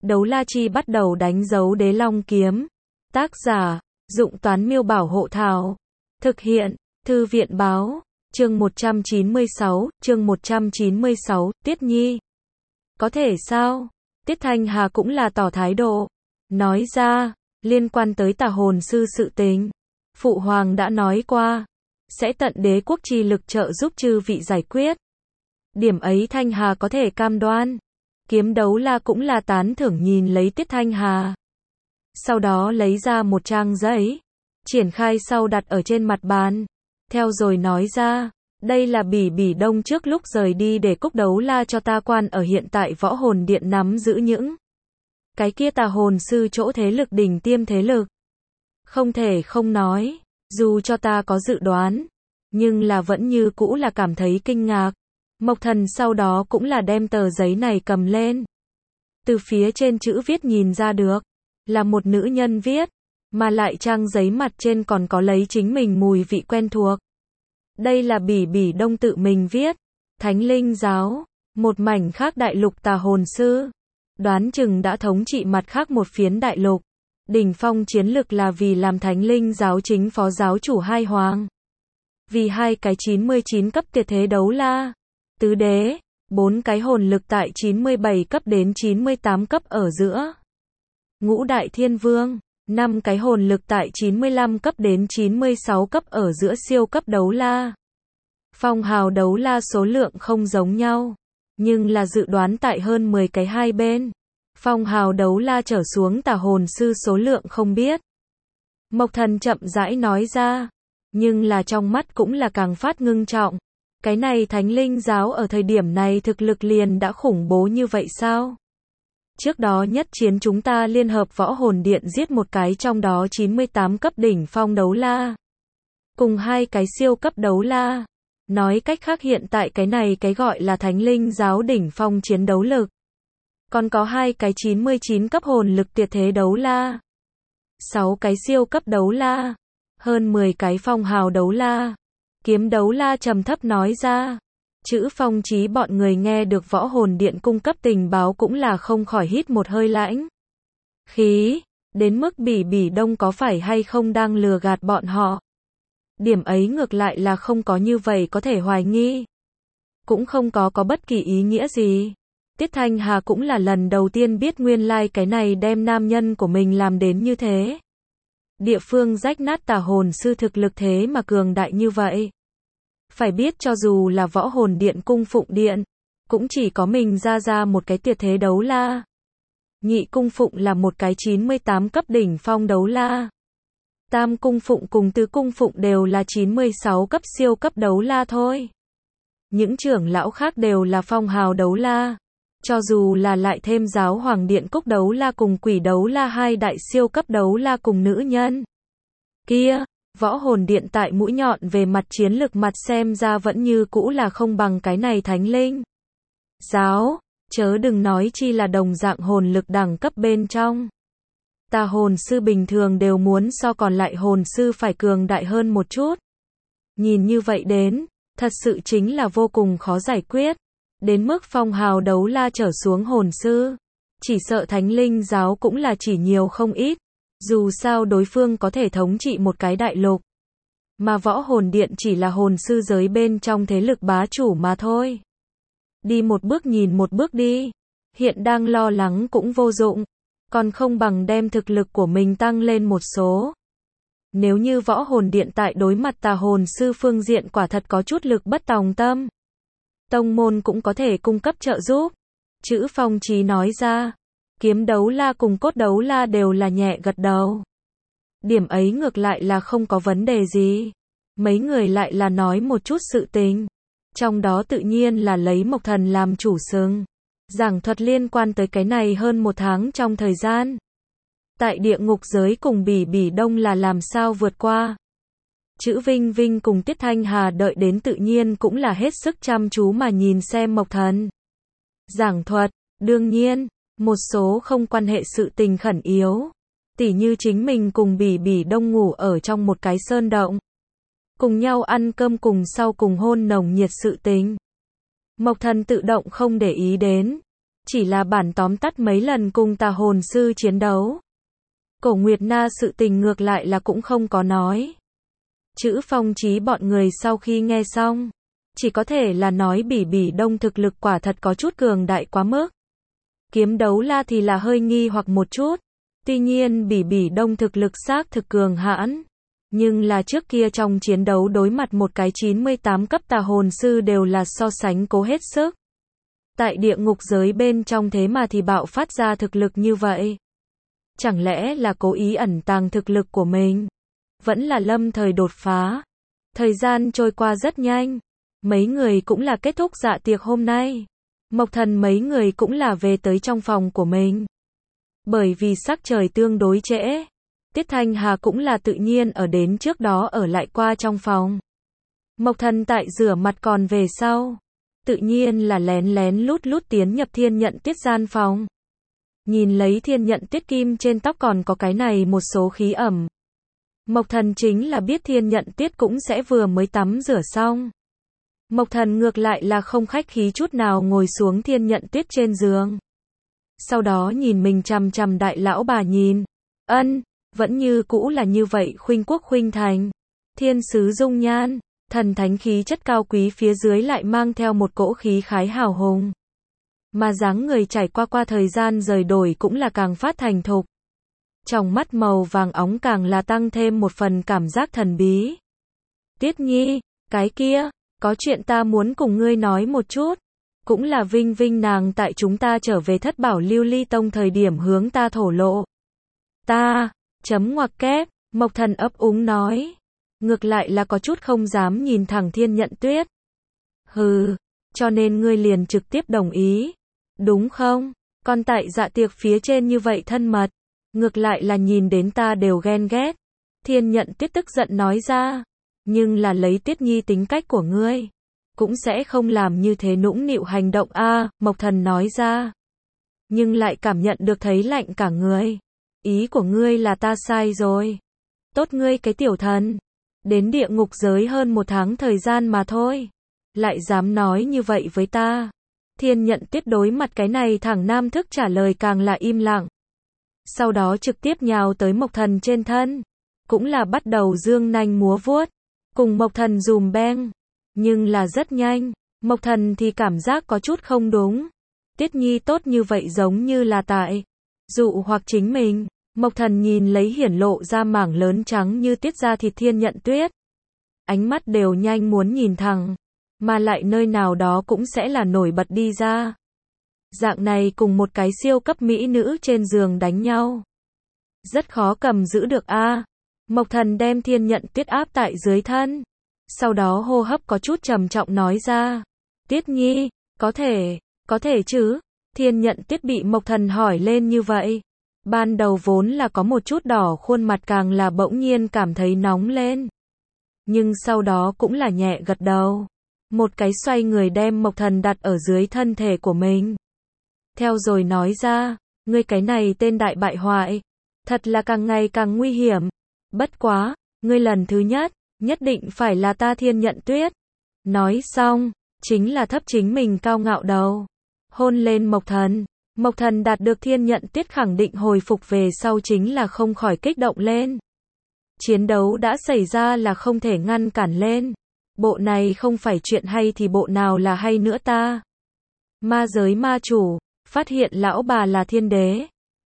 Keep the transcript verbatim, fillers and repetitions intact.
Đấu la chi bắt đầu đánh dấu đế long kiếm. Tác giả, Dụng Toán Miêu Bảo Hộ Thảo. Thực hiện, Thư viện Báo. Chương một trăm chín mươi sáu, chương một trăm chín mươi sáu, Tiết Nhi. Có thể sao? Tiết Thanh Hà cũng là tỏ thái độ. Nói ra, liên quan tới tà hồn sư sự tình. Phụ Hoàng đã nói qua. Sẽ tận đế quốc chi lực trợ giúp chư vị giải quyết. Điểm ấy Thanh Hà có thể cam đoan. Kiếm đấu la cũng là tán thưởng nhìn lấy Tiết Thanh Hà. Sau đó lấy ra một trang giấy. Triển khai sau đặt ở trên mặt bàn. Theo rồi nói ra. Đây là Bỉ Bỉ Đông trước lúc rời đi để cúc đấu la cho ta quan ở hiện tại võ hồn điện nắm giữ những. Cái kia tà hồn sư chỗ thế lực đỉnh tiêm thế lực. Không thể không nói. Dù cho ta có dự đoán. Nhưng là vẫn như cũ là cảm thấy kinh ngạc. Mộc Thần sau đó cũng là đem tờ giấy này cầm lên. Từ phía trên chữ viết nhìn ra được. Là một nữ nhân viết. Mà lại trang giấy mặt trên còn có lấy chính mình mùi vị quen thuộc. Đây là Bỉ Bỉ Đông tự mình viết. Thánh Linh Giáo. Một mảnh khác đại lục tà hồn sư. Đoán chừng đã thống trị mặt khác một phiến đại lục. Đỉnh phong chiến lực là vì làm Thánh Linh Giáo chính phó giáo chủ hai hoàng. Vì hai cái chín mươi chín cấp tuyệt thế đấu la. Tứ đế. Bốn cái hồn lực tại chín mươi bảy cấp đến chín mươi tám cấp ở giữa. Ngũ đại thiên vương. Năm cái hồn lực tại chín mươi lăm cấp đến chín mươi sáu cấp ở giữa siêu cấp đấu la. Phong hào đấu la số lượng không giống nhau. Nhưng là dự đoán tại hơn mười cái hai bên. Phong hào đấu la trở xuống tà hồn sư số lượng không biết. Mộc Thần chậm rãi nói ra. Nhưng là trong mắt cũng là càng phát ngưng trọng. Cái này Thánh Linh Giáo ở thời điểm này thực lực liền đã khủng bố như vậy sao? Trước đó nhất chiến chúng ta liên hợp võ hồn điện giết một cái trong đó chín mươi tám cấp đỉnh phong đấu la. Cùng hai cái siêu cấp đấu la. Nói cách khác hiện tại cái này cái gọi là Thánh Linh Giáo đỉnh phong chiến đấu lực. Còn có hai cái chín mươi chín cấp hồn lực tuyệt thế đấu la. sáu cái siêu cấp đấu la. Hơn mười cái phong hào đấu la. Kiếm đấu la trầm thấp nói ra. Chữ Phong Chí bọn người nghe được võ hồn điện cung cấp tình báo cũng là không khỏi hít một hơi lãnh khí, đến mức Bỉ Bỉ Đông có phải hay không đang lừa gạt bọn họ. Điểm ấy ngược lại là không có như vậy có thể hoài nghi. Cũng không có có bất kỳ ý nghĩa gì. Tiết Thanh Hà cũng là lần đầu tiên biết nguyên lai like cái này đem nam nhân của mình làm đến như thế. Địa phương rách nát tà hồn sư thực lực thế mà cường đại như vậy. Phải biết cho dù là võ hồn điện cung phụng điện, cũng chỉ có mình ra ra một cái tuyệt thế đấu la. Nhị cung phụng là một cái chín mươi tám cấp đỉnh phong đấu la. Tam cung phụng cùng tứ cung phụng đều là chín mươi sáu cấp siêu cấp đấu la thôi. Những trưởng lão khác đều là phong hào đấu la. Cho dù là lại thêm giáo hoàng điện cúc đấu la cùng quỷ đấu la hai đại siêu cấp đấu la cùng nữ nhân. Kia, võ hồn điện tại mũi nhọn về mặt chiến lực mặt xem ra vẫn như cũ là không bằng cái này Thánh Linh Giáo, chớ đừng nói chi là đồng dạng hồn lực đẳng cấp bên trong. Tà hồn sư bình thường đều muốn so còn lại hồn sư phải cường đại hơn một chút. Nhìn như vậy đến, thật sự chính là vô cùng khó giải quyết. Đến mức phong hào đấu la trở xuống hồn sư. Chỉ sợ Thánh Linh Giáo cũng là chỉ nhiều không ít. Dù sao đối phương có thể thống trị một cái đại lục. Mà võ hồn điện chỉ là hồn sư giới bên trong thế lực bá chủ mà thôi. Đi một bước nhìn một bước đi. Hiện đang lo lắng cũng vô dụng. Còn không bằng đem thực lực của mình tăng lên một số. Nếu như võ hồn điện tại đối mặt tà hồn sư phương diện quả thật có chút lực bất tòng tâm. Tông môn cũng có thể cung cấp trợ giúp. Chữ Phong Chí nói ra. Kiếm đấu la cùng cốt đấu la đều là nhẹ gật đầu. Điểm ấy ngược lại là không có vấn đề gì. Mấy người lại là nói một chút sự tình. Trong đó tự nhiên là lấy Mộc Thần làm chủ sừng. Giảng thuật liên quan tới cái này hơn một tháng trong thời gian. Tại địa ngục giới cùng Bỉ Bỉ Đông là làm sao vượt qua. Chữ Vinh Vinh cùng Tiết Thanh Hà đợi đến tự nhiên cũng là hết sức chăm chú mà nhìn xem Mộc Thần. Giảng thuật, đương nhiên. Một số không quan hệ sự tình khẩn yếu. Tỉ như chính mình cùng Bỉ Bỉ Đông ngủ ở trong một cái sơn động. Cùng nhau ăn cơm cùng sau cùng hôn nồng nhiệt sự tình. Mộc Thần tự động không để ý đến. chỉ là bản tóm tắt mấy lần cùng tà hồn sư chiến đấu. Cổ Nguyệt Na sự tình ngược lại là cũng không có nói. Chữ Phong Chí bọn người sau khi nghe xong, chỉ có thể là nói Bỉ Bỉ Đông thực lực quả thật có chút cường đại quá mức. Kiếm đấu la thì là hơi nghi hoặc một chút. Tuy nhiên Bỉ Bỉ Đông thực lực xác thực cường hãn, nhưng là trước kia trong chiến đấu đối mặt một cái chín mươi tám cấp tà hồn sư đều là so sánh cố hết sức. Tại địa ngục giới bên trong thế mà thì bạo phát ra thực lực như vậy. Chẳng lẽ là cố ý ẩn tàng thực lực của mình? Vẫn là lâm thời đột phá. Thời gian trôi qua rất nhanh. Mấy người cũng là kết thúc dạ tiệc hôm nay. Mộc Thần mấy người cũng là về tới trong phòng của mình. Bởi vì sắc trời tương đối trễ, Tiết Thanh Hà cũng là tự nhiên ở đến trước đó ở lại qua trong phòng. Mộc Thần tại rửa mặt còn về sau, tự nhiên là lén lén lút lút tiến nhập Thiên Nhận Tuyết gian phòng. Nhìn lấy Thiên Nhận Tuyết kim trên tóc còn có cái này một số khí ẩm. Mộc Thần chính là biết Thiên Nhận Tuyết cũng sẽ vừa mới tắm rửa xong. Mộc Thần ngược lại là không khách khí chút nào ngồi xuống Thiên Nhận Tuyết trên giường. Sau đó nhìn mình chằm chằm đại lão bà nhìn. Ân, vẫn như cũ là như vậy khuynh quốc khuynh thành. Thiên sứ dung nhan, thần thánh khí chất cao quý phía dưới lại mang theo một cỗ khí khái hào hùng. Mà dáng người trải qua qua thời gian rời đổi cũng là càng phát thành thục. Trong mắt màu vàng óng càng là tăng thêm một phần cảm giác thần bí. Tiết Nhi, cái kia, có chuyện ta muốn cùng ngươi nói một chút. Cũng là Vinh Vinh nàng tại chúng ta trở về Thất Bảo Lưu Ly Tông thời điểm hướng ta thổ lộ. Ta, chấm ngoặc kép, Mộc Thần ấp úng nói. Ngược lại là có chút không dám nhìn thẳng Thiên Nhận Tuyết. Hừ, cho nên ngươi liền trực tiếp đồng ý. Đúng không? Còn tại dạ tiệc phía trên như vậy thân mật. Ngược lại là nhìn đến ta đều ghen ghét. Thiên Nhận Tuyết tức giận nói ra. Nhưng là lấy Tiết Nhi tính cách của ngươi, cũng sẽ không làm như thế nũng nịu hành động a, à, Mộc Thần nói ra. Nhưng lại cảm nhận được thấy lạnh cả người. Ý của ngươi là ta sai rồi. Tốt ngươi cái tiểu thần. Đến địa ngục giới hơn một tháng thời gian mà thôi. Lại dám nói như vậy với ta. Thiên Nhận Tuyết đối mặt cái này thẳng nam thức trả lời càng là im lặng. Sau đó trực tiếp nhào tới Mộc Thần trên thân. Cũng là bắt đầu dương nanh múa vuốt. Cùng Mộc Thần dùm beng. Nhưng là rất nhanh. Mộc Thần thì cảm giác có chút không đúng. Tiết Nhi tốt như vậy giống như là tại dụ hoặc chính mình. Mộc Thần nhìn lấy hiển lộ ra mảng lớn trắng như tiết ra thịt Thiên Nhận Tuyết. Ánh mắt đều nhanh muốn nhìn thẳng. Mà lại nơi nào đó cũng sẽ là nổi bật đi ra. Dạng này cùng một cái siêu cấp mỹ nữ trên giường đánh nhau. Rất khó cầm giữ được a. À. Mộc Thần đem Thiên Nhận Tuyết áp tại dưới thân. Sau đó hô hấp có chút trầm trọng nói ra. Tiết Nhi, có thể, có thể chứ. Thiên Nhận Tuyết bị Mộc Thần hỏi lên như vậy. Ban đầu vốn là có một chút đỏ khuôn mặt càng là bỗng nhiên cảm thấy nóng lên. Nhưng sau đó cũng là nhẹ gật đầu. Một cái xoay người đem Mộc Thần đặt ở dưới thân thể của mình. Theo rồi nói ra, ngươi cái này tên đại bại hoại. Thật là càng ngày càng nguy hiểm. Bất quá, ngươi lần thứ nhất, nhất định phải là ta Thiên Nhận Tuyết. Nói xong, chính là thấp chính mình cao ngạo đầu. Hôn lên Mộc Thần. Mộc Thần đạt được Thiên Nhận Tuyết khẳng định hồi phục về sau chính là không khỏi kích động lên. Chiến đấu đã xảy ra là không thể ngăn cản lên. Bộ này không phải chuyện hay thì bộ nào là hay nữa ta. Ma giới ma chủ, phát hiện lão bà là thiên đế.